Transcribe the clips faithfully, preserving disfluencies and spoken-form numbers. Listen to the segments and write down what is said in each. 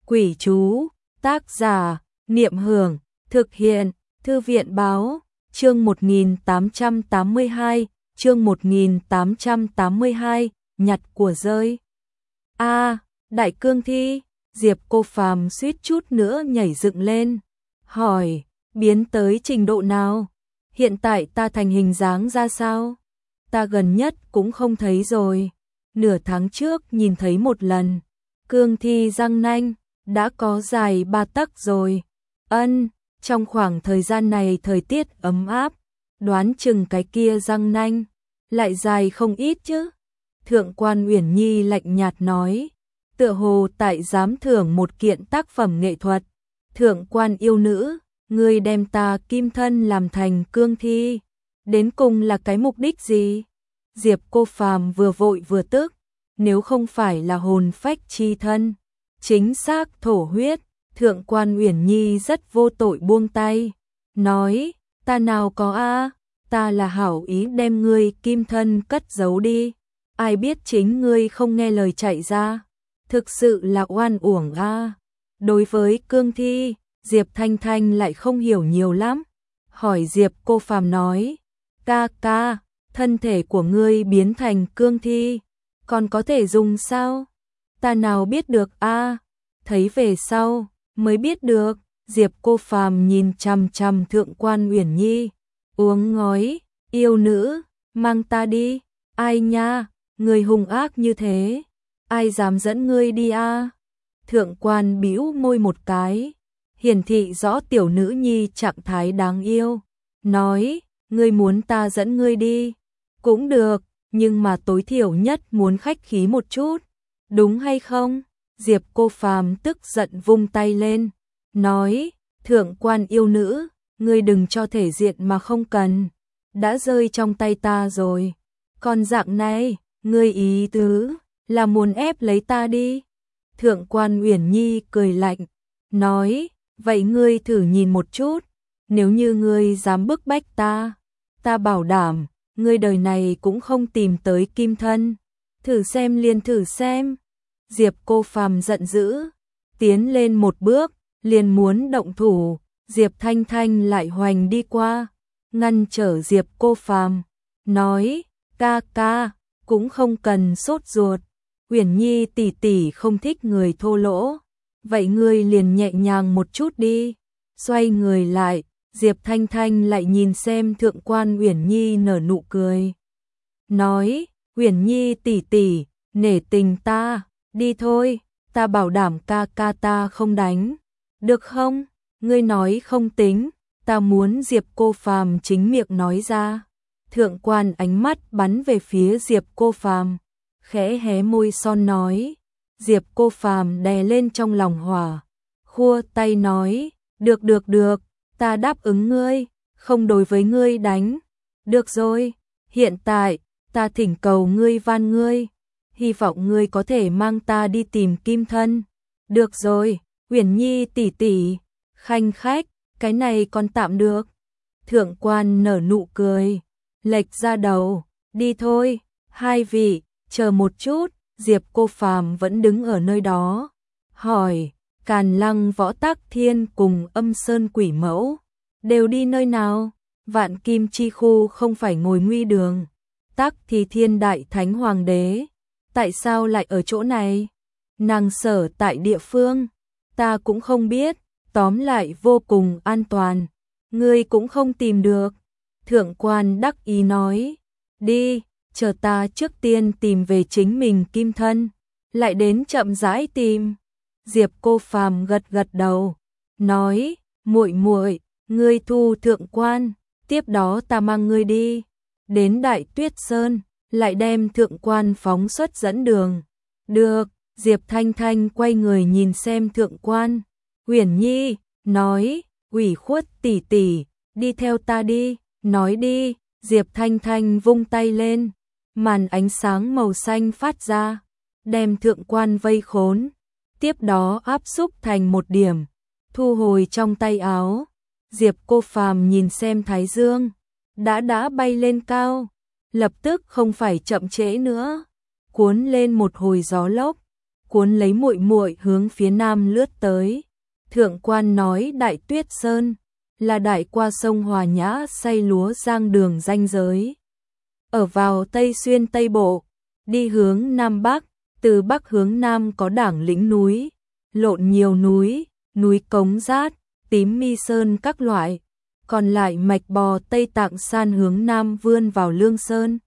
Quỷ chú, tác giả, Niệm Hưởng, thực hiện, Thư viện báo, chương một nghìn tám trăm tám mươi hai, chương một nghìn tám trăm tám mươi hai, nhặt của rơi. A, Đại Cương Thi, Diệp Cô Phàm suýt chút nữa nhảy dựng lên, hỏi, biến tới trình độ nào? Hiện tại ta thành hình dáng ra sao? Ta gần nhất cũng không thấy rồi, nửa tháng trước nhìn thấy một lần, cương thi răng nanh, đã có dài ba tấc rồi. Ân, trong khoảng thời gian này thời tiết ấm áp, đoán chừng cái kia răng nanh lại dài không ít chứ. Thượng quan Uyển Nhi lạnh nhạt nói, tựa hồ tại giám thưởng một kiện tác phẩm nghệ thuật. Thượng quan yêu nữ, ngươi đem ta kim thân làm thành cương thi, đến cùng là cái mục đích gì? Diệp Cô Phàm vừa vội vừa tức, nếu không phải là hồn phách chi thân, chính xác thổ huyết, Thượng quan Uyển Nhi rất vô tội buông tay, nói, ta nào có a, ta là hảo ý đem ngươi kim thân cất giấu đi, ai biết chính ngươi không nghe lời chạy ra, thực sự là oan uổng a. Đối với cương thi, Diệp Thanh Thanh lại không hiểu nhiều lắm, hỏi Diệp Cô Phàm nói, ca ca, thân thể của ngươi biến thành cương thi, còn có thể dùng sao? Ta nào biết được a, thấy về sau mới biết được. Diệp Cô Phàm nhìn chằm chằm Thượng quan Uyển Nhi, uống ngói, yêu nữ, mang ta đi. Ai nha, người hung ác như thế, ai dám dẫn ngươi đi a? Thượng quan bĩu môi một cái, hiển thị rõ tiểu nữ nhi trạng thái đáng yêu, nói, ngươi muốn ta dẫn ngươi đi, cũng được, nhưng mà tối thiểu nhất muốn khách khí một chút, đúng hay không? Diệp Cô Phàm tức giận vung tay lên, nói, thượng quan yêu nữ, ngươi đừng cho thể diện mà không cần, đã rơi trong tay ta rồi, còn dạng này, ngươi ý tứ là muốn ép lấy ta đi. Thượng quan Uyển Nhi cười lạnh, nói, vậy ngươi thử nhìn một chút, nếu như ngươi dám bức bách ta, ta bảo đảm, ngươi đời này cũng không tìm tới kim thân, thử xem liền thử xem. Diệp Cô Phàm giận dữ, tiến lên một bước, liền muốn động thủ, Diệp Thanh Thanh lại hoành đi qua, ngăn trở Diệp Cô Phàm, nói, ca ca, cũng không cần sốt ruột, Uyển Nhi tỷ tỷ không thích người thô lỗ, vậy ngươi liền nhẹ nhàng một chút đi. Xoay người lại, Diệp Thanh Thanh lại nhìn xem Thượng quan Uyển Nhi nở nụ cười, nói, Uyển Nhi tỷ tỷ, nể tình ta, đi thôi, ta bảo đảm ca ca ta không đánh, được không? Ngươi nói không tính, ta muốn. Diệp Cô Phàm chính miệng nói ra. Thượng quan ánh mắt bắn về phía Diệp Cô Phàm, khẽ hé môi son nói. Diệp Cô Phàm đè lên trong lòng hỏa, khua tay nói, được được được, ta đáp ứng ngươi, không đối với ngươi đánh. Được rồi, hiện tại, ta thỉnh cầu ngươi van ngươi, hy vọng ngươi có thể mang ta đi tìm kim thân. Được rồi, Uyển Nhi tỷ tỷ, khanh khách, cái này còn tạm được. Thượng quan nở nụ cười, lệch ra đầu, đi thôi, hai vị, chờ một chút. Diệp Cô Phàm vẫn đứng ở nơi đó, hỏi, Càn Lăng Võ Tắc Thiên cùng Âm Sơn Quỷ Mẫu đều đi nơi nào? Vạn Kim Chi Khu không phải ngồi nguy đường, Tắc thì Thiên Đại Thánh Hoàng đế, tại sao lại ở chỗ này? Nàng sở tại địa phương, ta cũng không biết, tóm lại vô cùng an toàn, ngươi cũng không tìm được. Thượng quan đắc ý nói, đi, chờ ta trước tiên tìm về chính mình kim thân, lại đến chậm rãi tìm. Diệp Cô Phàm gật gật đầu, nói, muội muội, ngươi thu thượng quan, tiếp đó ta mang ngươi đi, đến Đại Tuyết Sơn, lại đem thượng quan phóng xuất dẫn đường. Được. Diệp Thanh Thanh quay người nhìn xem thượng quan Uyển Nhi, nói, ủy khuất tỷ tỷ, đi theo ta đi, nói đi. Diệp Thanh Thanh vung tay lên, màn ánh sáng màu xanh phát ra, đem thượng quan vây khốn, tiếp đó áp xúc thành một điểm, thu hồi trong tay áo. Diệp Cô Phàm nhìn xem thái dương, đã đã bay lên cao, lập tức không phải chậm trễ nữa, cuốn lên một hồi gió lốc, cuốn lấy muội muội hướng phía nam lướt tới. Thượng quan nói Đại Tuyết Sơn là đại qua sông Hòa Nhã xây lúa giang đường ranh giới. Ở vào Tây Xuyên Tây Bộ, đi hướng Nam Bắc, từ Bắc hướng Nam có đảng lĩnh núi, lộn nhiều núi, núi Cống Rát, Tím Mi Sơn các loại, còn lại mạch bò Tây Tạng San hướng Nam vươn vào Lương Sơn.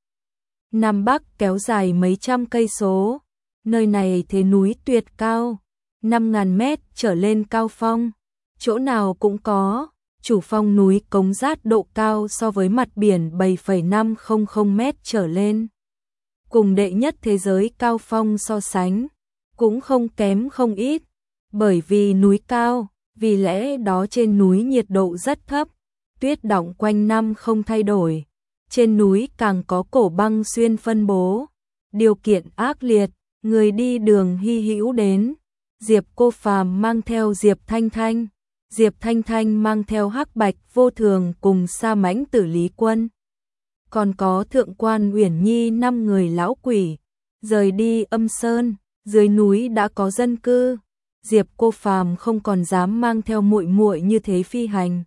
Nam Bắc kéo dài mấy trăm cây số, nơi này thế núi tuyệt cao, năm ngàn mét trở lên cao phong, chỗ nào cũng có. Chủ phong núi Cống Rát độ cao so với mặt biển bảy phẩy năm không không mét trở lên. Cùng đệ nhất thế giới cao phong so sánh, cũng không kém không ít, bởi vì núi cao, vì lẽ đó trên núi nhiệt độ rất thấp, tuyết đọng quanh năm không thay đổi. Trên núi càng có cổ băng xuyên phân bố, điều kiện ác liệt, người đi đường hy hữu đến. Diệp Cô Phàm mang theo Diệp Thanh Thanh, Diệp Thanh Thanh mang theo Hắc Bạch Vô Thường cùng Sa Mãnh Tử Lý Quân. Còn có Thượng quan Uyển Nhi năm người lão quỷ, rời đi Âm Sơn, dưới núi đã có dân cư. Diệp Cô Phàm không còn dám mang theo muội muội như thế phi hành,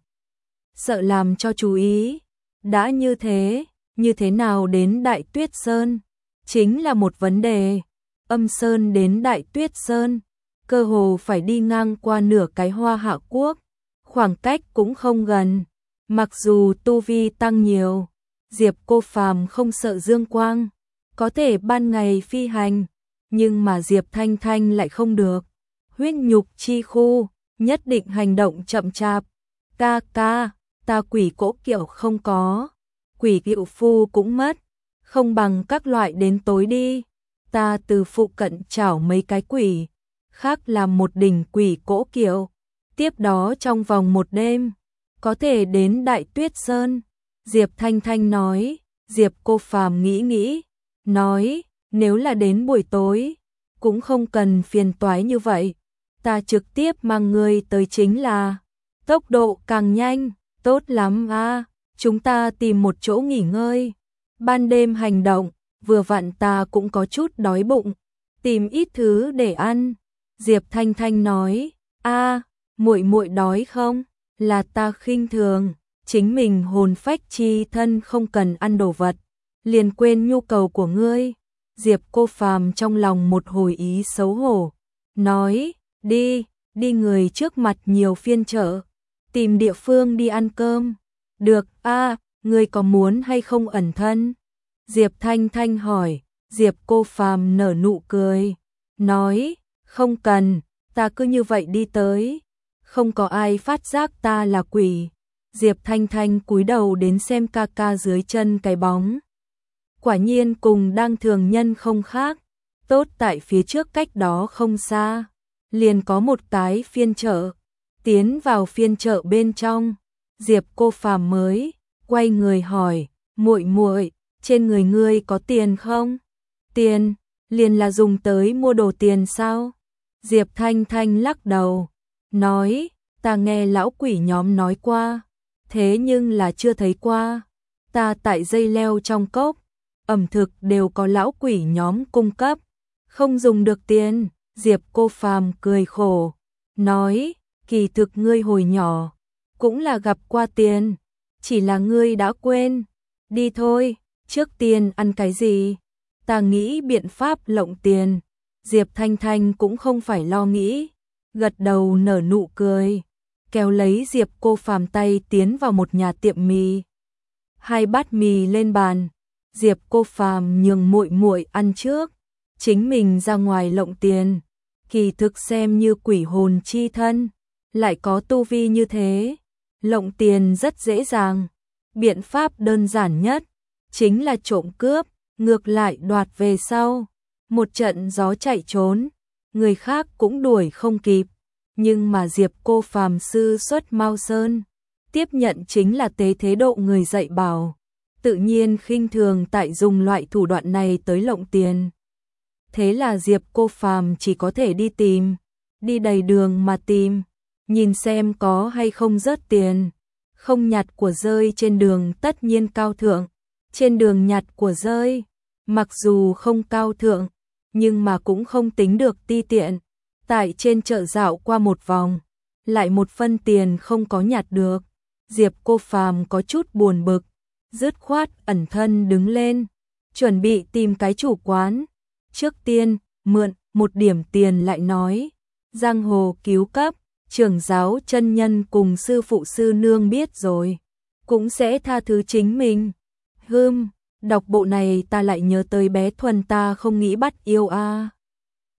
sợ làm cho chú ý. Đã như thế, như thế nào đến Đại Tuyết Sơn chính là một vấn đề. Âm Sơn đến Đại Tuyết Sơn, cơ hồ phải đi ngang qua nửa cái Hoa Hạ Quốc, khoảng cách cũng không gần. Mặc dù tu vi tăng nhiều, Diệp Cô Phàm không sợ dương quang, có thể ban ngày phi hành, nhưng mà Diệp Thanh Thanh lại không được. Huyết nhục chi khu, nhất định hành động chậm chạp. Ca ca, ta quỷ cỗ kiệu không có, quỷ kiệu phu cũng mất, không bằng các loại đến tối đi. Ta từ phụ cận chảo mấy cái quỷ, khác làm một đỉnh quỷ cỗ kiệu. Tiếp đó trong vòng một đêm, có thể đến Đại Tuyết Sơn. Diệp Thanh Thanh nói. Diệp Cô Phàm nghĩ nghĩ, nói, nếu là đến buổi tối, cũng không cần phiền toái như vậy. Ta trực tiếp mang ngươi tới chính là, tốc độ càng nhanh, tốt lắm a. Chúng ta tìm một chỗ nghỉ ngơi, ban đêm hành động, vừa vặn ta cũng có chút đói bụng, tìm ít thứ để ăn. Diệp Thanh Thanh nói, a, muội muội đói không? Là ta khinh thường, chính mình hồn phách chi thân không cần ăn đồ vật, liền quên nhu cầu của ngươi. Diệp Cô Phàm trong lòng một hồi ý xấu hổ, nói, đi, đi người trước mặt nhiều phiên chợ, tìm địa phương đi ăn cơm. Được a, ngươi có muốn hay không ẩn thân? Diệp Thanh Thanh hỏi. Diệp Cô Phàm nở nụ cười, nói, không cần, ta cứ như vậy đi tới, không có ai phát giác ta là quỷ. Diệp Thanh Thanh cúi đầu đến xem ca ca dưới chân cái bóng. Quả nhiên cùng đang thường nhân không khác, tốt tại phía trước cách đó không xa, liền có một cái phiên chợ. Tiến vào phiên chợ bên trong, Diệp Cô Phàm mới quay người hỏi, muội muội, trên người ngươi có tiền không? Tiền, liền là dùng tới mua đồ tiền sao? Diệp Thanh Thanh lắc đầu, nói, ta nghe lão quỷ nhóm nói qua, thế nhưng là chưa thấy qua. Ta tại dây leo trong cốc, ẩm thực đều có lão quỷ nhóm cung cấp, không dùng được tiền. Diệp Cô Phàm cười khổ, nói, kỳ thực ngươi hồi nhỏ cũng là gặp qua tiền, chỉ là ngươi đã quên. Đi thôi, trước tiên ăn cái gì? Ta nghĩ biện pháp lộng tiền. Diệp Thanh Thanh cũng không phải lo nghĩ, gật đầu nở nụ cười, kéo lấy Diệp Cô Phàm tay tiến vào một nhà tiệm mì. Hai bát mì lên bàn, Diệp Cô Phàm nhường muội muội ăn trước, chính mình ra ngoài lộng tiền. Kỳ thực xem như quỷ hồn chi thân, lại có tu vi như thế, lộng tiền rất dễ dàng. Biện pháp đơn giản nhất chính là trộm cướp, ngược lại đoạt về sau. Một trận gió chạy trốn, người khác cũng đuổi không kịp, nhưng mà Diệp Cô Phàm sư xuất Mao Sơn, tiếp nhận chính là tế thế độ người dạy bảo, tự nhiên khinh thường tại dùng loại thủ đoạn này tới lộng tiền. Thế là Diệp Cô Phàm chỉ có thể đi tìm, đi đầy đường mà tìm, nhìn xem có hay không rớt tiền. Không nhặt của rơi trên đường tất nhiên cao thượng, trên đường nhặt của rơi, mặc dù không cao thượng, nhưng mà cũng không tính được ti tiện. Tại trên chợ dạo qua một vòng, lại một phân tiền không có nhặt được. Diệp Cô Phàm có chút buồn bực, dứt khoát ẩn thân đứng lên, chuẩn bị tìm cái chủ quán. Trước tiên, mượn một điểm tiền lại nói. Giang hồ cứu cấp, trưởng giáo chân nhân cùng sư phụ sư nương biết rồi, cũng sẽ tha thứ chính mình. Hừm, đọc bộ này ta lại nhớ tới bé Thuần ta không nghĩ bắt yêu a. À.